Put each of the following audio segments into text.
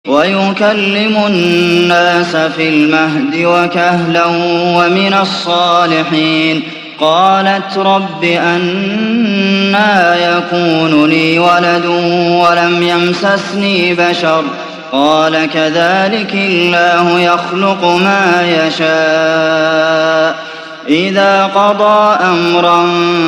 ويكلم الناس في المهد وكهلا ومن الصالحين. قالت رب أنى يكون لي ولد ولم يمسسني بشر قال كذلك الله يخلق ما يشاء إذا قضى أمرا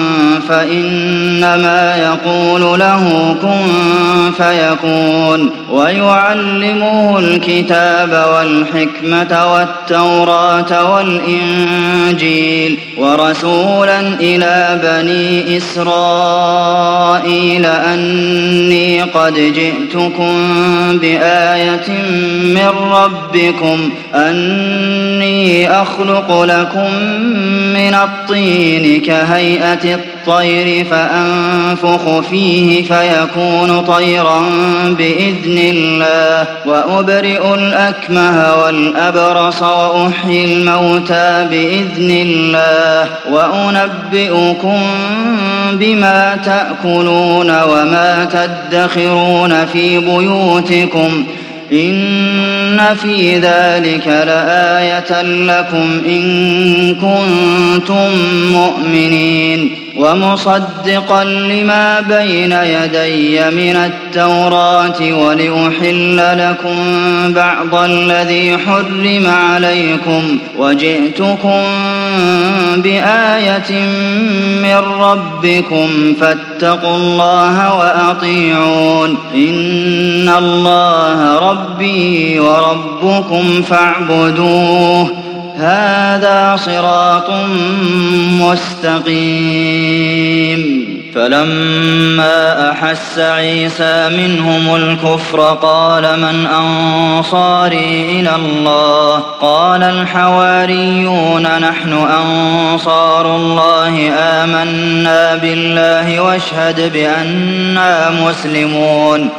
فإنما يقول له كن فيكون. ويعلمه الكتاب والحكمة والتوراة والإنجيل ورسولا إلى بني إسرائيل أني قد جئتكم بآية من ربكم أني أخلق لكم من الطين كهيئة الطير فأنفخ فيه فيكون طيرا بإذن الله وأبرئ الأكمه والأبرص وأحيي الموتى بإذن الله وأنبئكم بما تأكلون وما تدخرون في بيوتكم إن في ذلك لآية لكم إن كنتم مؤمنين. ومصدقا لما بين يدي من التوراة ولأحل لكم بعض الذي حرم عليكم وجئتكم بآية من ربكم فاتقوا الله وأطيعون إن الله ربي وربكم فاعبدوه هذا صراط مستقيم. فلما أحس عيسى منهم الكفر قال من أنصاري إلى الله قال الحواريون نحن أنصار الله آمنا بالله واشهد بأننا مسلمون.